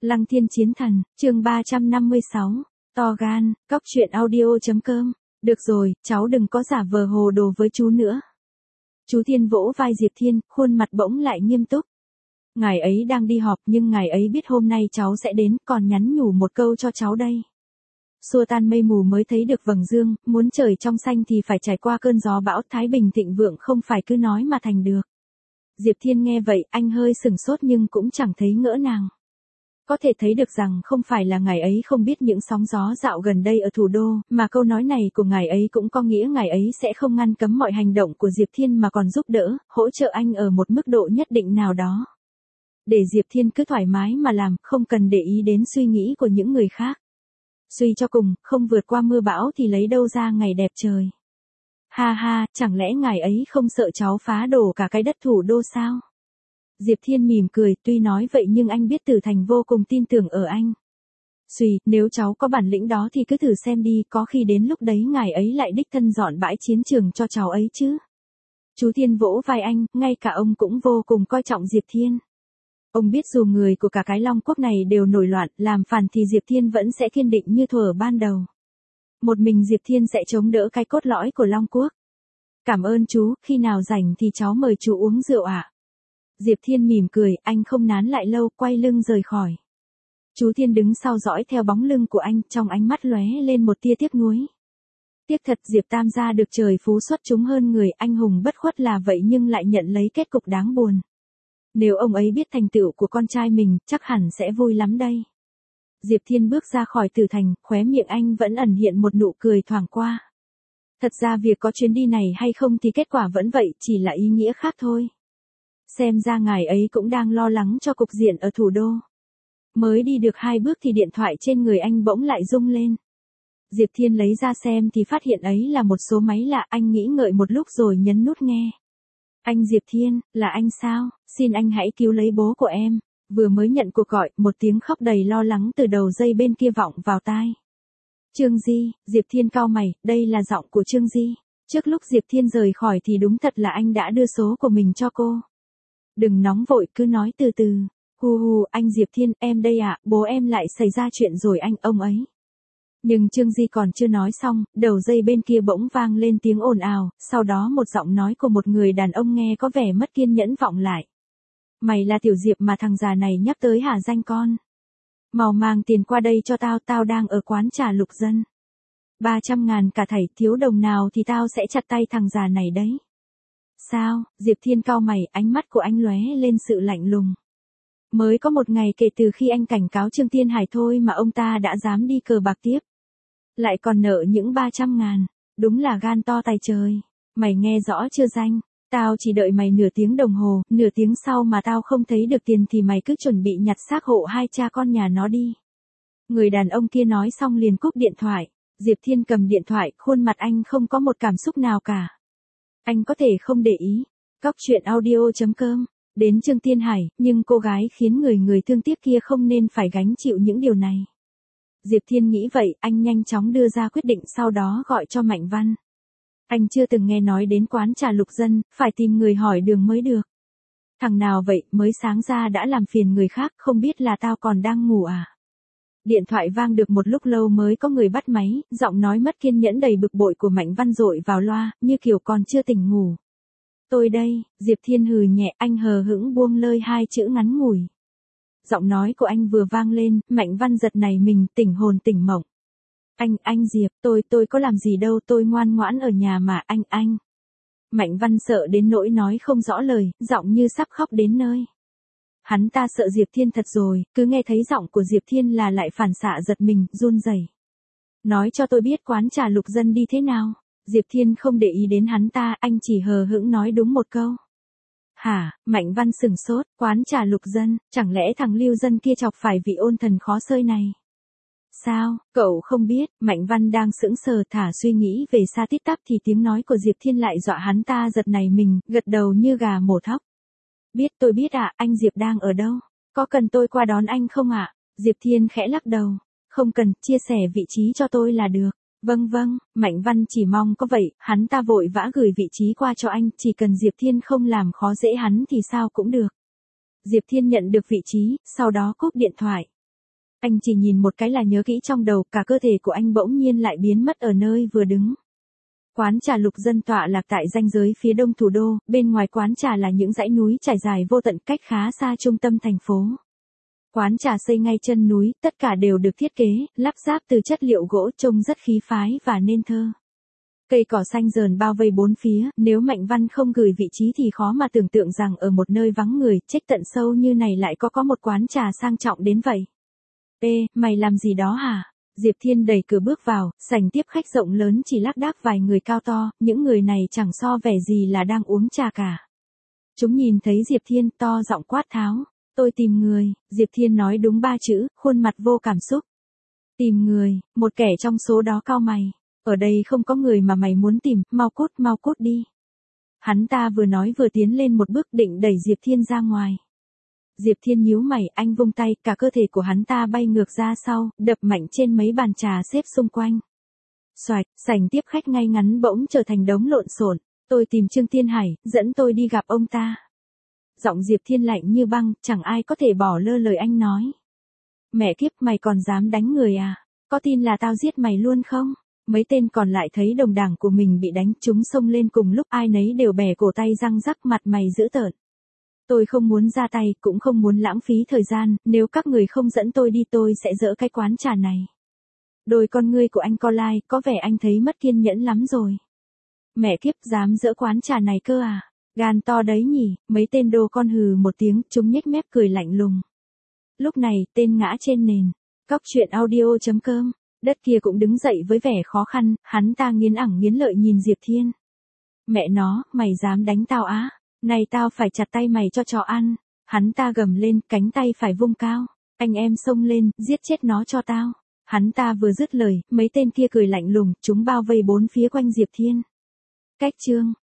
Lăng Thiên Chiến Thần, chương 356, to gan, cóc truyện audio.com. Được rồi, cháu đừng có giả vờ hồ đồ với chú nữa. Chú Thiên vỗ vai Diệp Thiên, khuôn mặt bỗng lại nghiêm túc. Ngài ấy đang đi họp nhưng ngài ấy biết hôm nay cháu sẽ đến, còn nhắn nhủ một câu cho cháu đây. Xua tan mây mù mới thấy được vầng dương, muốn trời trong xanh thì phải trải qua cơn gió bão, thái bình thịnh vượng không phải cứ nói mà thành được. Diệp Thiên nghe vậy, anh hơi sừng sốt nhưng cũng chẳng thấy ngỡ ngàng. Có thể thấy được rằng không phải là ngài ấy không biết những sóng gió dạo gần đây ở thủ đô, mà câu nói này của ngài ấy cũng có nghĩa ngài ấy sẽ không ngăn cấm mọi hành động của Diệp Thiên mà còn giúp đỡ, hỗ trợ anh ở một mức độ nhất định nào đó. Để Diệp Thiên cứ thoải mái mà làm, không cần để ý đến suy nghĩ của những người khác. Suy cho cùng, không vượt qua mưa bão thì lấy đâu ra ngày đẹp trời. Ha ha, chẳng lẽ ngài ấy không sợ cháu phá đổ cả cái đất thủ đô sao? Diệp Thiên mỉm cười, tuy nói vậy nhưng anh biết Tử Thành vô cùng tin tưởng ở anh. Suy, nếu cháu có bản lĩnh đó thì cứ thử xem đi, có khi đến lúc đấy ngài ấy lại đích thân dọn bãi chiến trường cho cháu ấy chứ. Chú Thiên vỗ vai anh, ngay cả ông cũng vô cùng coi trọng Diệp Thiên. Ông biết dù người của cả cái Long Quốc này đều nổi loạn, làm phản thì Diệp Thiên vẫn sẽ kiên định như thuở ban đầu. Một mình Diệp Thiên sẽ chống đỡ cái cốt lõi của Long Quốc. Cảm ơn chú, khi nào rảnh thì cháu mời chú uống rượu ạ. Diệp Thiên mỉm cười, anh không nán lại lâu, quay lưng rời khỏi. Chú Thiên đứng sau dõi theo bóng lưng của anh, trong ánh mắt lóe lên một tia tiếc nuối. Tiếc thật, Diệp Tam gia được trời phú xuất chúng hơn người, anh hùng bất khuất là vậy nhưng lại nhận lấy kết cục đáng buồn. Nếu ông ấy biết thành tựu của con trai mình, chắc hẳn sẽ vui lắm đây. Diệp Thiên bước ra khỏi Tử Thành, khóe miệng anh vẫn ẩn hiện một nụ cười thoảng qua. Thật ra việc có chuyến đi này hay không thì kết quả vẫn vậy, chỉ là ý nghĩa khác thôi. Xem ra ngài ấy cũng đang lo lắng cho cục diện ở thủ đô. Mới đi được 2 bước thì điện thoại trên người anh bỗng lại rung lên. Diệp Thiên lấy ra xem thì phát hiện ấy là một số máy lạ, anh nghĩ ngợi một lúc rồi nhấn nút nghe. Anh Diệp Thiên, là anh sao? Xin anh hãy cứu lấy bố của em. Vừa mới nhận cuộc gọi, một tiếng khóc đầy lo lắng từ đầu dây bên kia vọng vào tai. Trương Di, Diệp Thiên cau mày, đây là giọng của Trương Di. Trước lúc Diệp Thiên rời khỏi thì đúng thật là anh đã đưa số của mình cho cô. Đừng nóng vội, cứ nói từ từ. Hu hu, anh Diệp Thiên, em đây ạ, bố em lại xảy ra chuyện rồi anh, ông ấy. Nhưng Trương Di còn chưa nói xong, đầu dây bên kia bỗng vang lên tiếng ồn ào, sau đó một giọng nói của một người đàn ông nghe có vẻ mất kiên nhẫn vọng lại. Mày là Tiểu Diệp mà thằng già này nhắc tới hả danh con? Mau mang tiền qua đây cho tao, tao đang ở quán trà Lục Dân. 300.000 cả thảy, thiếu đồng nào thì tao sẽ chặt tay thằng già này đấy. Sao? Diệp Thiên cau mày, ánh mắt của anh lóe lên sự lạnh lùng. Mới có một ngày kể từ khi anh cảnh cáo Trương Thiên Hải thôi mà ông ta đã dám đi cờ bạc tiếp. Lại còn nợ những 300.000, đúng là gan to tài trời. Mày nghe rõ chưa danh, tao chỉ đợi mày nửa tiếng đồng hồ, nửa tiếng sau mà tao không thấy được tiền thì mày cứ chuẩn bị nhặt xác hộ hai cha con nhà nó đi. Người đàn ông kia nói xong liền cúp điện thoại. Diệp Thiên cầm điện thoại, khuôn mặt anh không có một cảm xúc nào cả. Anh có thể không để ý. Cóc truyện audio.com. Đến Trương Thiên Hải, nhưng cô gái khiến người thương tiếc kia không nên phải gánh chịu những điều này. Diệp Thiên nghĩ vậy, anh nhanh chóng đưa ra quyết định sau đó gọi cho Mạnh Văn. Anh chưa từng nghe nói đến quán trà Lục Dân, phải tìm người hỏi đường mới được. Thằng nào vậy, mới sáng ra đã làm phiền người khác, không biết là tao còn đang ngủ à? Điện thoại vang được một lúc lâu mới có người bắt máy, giọng nói mất kiên nhẫn đầy bực bội của Mạnh Văn dội vào loa, như kiểu còn chưa tỉnh ngủ. Tôi đây, Diệp Thiên hừ nhẹ, anh hờ hững buông lơi 2 chữ ngắn ngủi. Giọng nói của anh vừa vang lên, Mạnh Văn giật nảy mình, tỉnh hồn tỉnh mộng. Anh Diệp, tôi có làm gì đâu, tôi ngoan ngoãn ở nhà mà, anh. Mạnh Văn sợ đến nỗi nói không rõ lời, giọng như sắp khóc đến nơi. Hắn ta sợ Diệp Thiên thật rồi, cứ nghe thấy giọng của Diệp Thiên là lại phản xạ giật mình, run rẩy. Nói cho tôi biết quán trà Lục Dân đi thế nào. Diệp Thiên không để ý đến hắn ta, anh chỉ hờ hững nói đúng một câu. Hả? Mạnh Văn sửng sốt, quán trà Lục Dân, chẳng lẽ thằng Lưu Dân kia chọc phải vị ôn thần khó xơi này? Sao, cậu không biết? Mạnh Văn đang sững sờ thả suy nghĩ về xa tít tắp thì tiếng nói của Diệp Thiên lại dọa hắn ta giật nảy mình, gật đầu như gà mổ thóc. Biết, tôi biết ạ, anh Diệp đang ở đâu? Có cần tôi qua đón anh không ạ? Diệp Thiên khẽ lắc đầu. Không cần, chia sẻ vị trí cho tôi là được. Vâng, Mạnh Văn chỉ mong có vậy, hắn ta vội vã gửi vị trí qua cho anh, chỉ cần Diệp Thiên không làm khó dễ hắn thì sao cũng được. Diệp Thiên nhận được vị trí, sau đó cúp điện thoại. Anh chỉ nhìn một cái là nhớ kỹ trong đầu, cả cơ thể của anh bỗng nhiên lại biến mất ở nơi vừa đứng. Quán trà Lục Dân tọa lạc tại ranh giới phía đông thủ đô, bên ngoài quán trà là những dãy núi trải dài vô tận cách khá xa trung tâm thành phố. Quán trà xây ngay chân núi, tất cả đều được thiết kế, lắp ráp từ chất liệu gỗ trông rất khí phái và nên thơ. Cây cỏ xanh rờn bao vây bốn phía, nếu Mạnh Văn không gửi vị trí thì khó mà tưởng tượng rằng ở một nơi vắng người, chết tận sâu như này lại có một quán trà sang trọng đến vậy. Ê, mày làm gì đó hả? Diệp Thiên đẩy cửa bước vào, sảnh tiếp khách rộng lớn chỉ lác đác vài người cao to, những người này chẳng so vẻ gì là đang uống trà cả. Chúng nhìn thấy Diệp Thiên to giọng quát tháo. Tôi tìm người, Diệp Thiên nói đúng 3 chữ, khuôn mặt vô cảm xúc. Tìm người, một kẻ trong số đó cau mày. Ở đây không có người mà mày muốn tìm, mau cút đi. Hắn ta vừa nói vừa tiến lên một bước định đẩy Diệp Thiên ra ngoài. Diệp Thiên nhíu mày, anh vung tay, cả cơ thể của hắn ta bay ngược ra sau, đập mạnh trên mấy bàn trà xếp xung quanh. Xoạch, sảnh tiếp khách ngay ngắn bỗng trở thành đống lộn xộn. Tôi tìm Trương Thiên Hải, dẫn tôi đi gặp ông ta. Giọng Diệp Thiên lạnh như băng, chẳng ai có thể bỏ lơ lời anh nói. Mẹ kiếp, mày còn dám đánh người à? Có tin là tao giết mày luôn không? Mấy tên còn lại thấy đồng đảng của mình bị đánh, chúng xông lên cùng lúc, ai nấy đều bẻ cổ tay răng rắc, mặt mày dữ tợn. Tôi không muốn ra tay, cũng không muốn lãng phí thời gian, nếu các người không dẫn tôi đi tôi sẽ dỡ cái quán trà này. Đôi con ngươi của anh co lại, có vẻ anh thấy mất kiên nhẫn lắm rồi. Mẹ kiếp, dám dỡ quán trà này cơ à? Gan to đấy nhỉ, mấy tên đồ con hừ một tiếng, chúng nhếch mép cười lạnh lùng. Lúc này, tên ngã trên nền. Cóc truyện audio.com, đất kia cũng đứng dậy với vẻ khó khăn, hắn ta nghiến ẳng nghiến lợi nhìn Diệp Thiên. Mẹ nó, mày dám đánh tao á? Này tao phải chặt tay mày cho chó ăn. Hắn ta gầm lên, cánh tay phải vung cao. Anh em xông lên, giết chết nó cho tao. Hắn ta vừa dứt lời, mấy tên kia cười lạnh lùng, chúng bao vây bốn phía quanh Diệp Thiên. Cách chương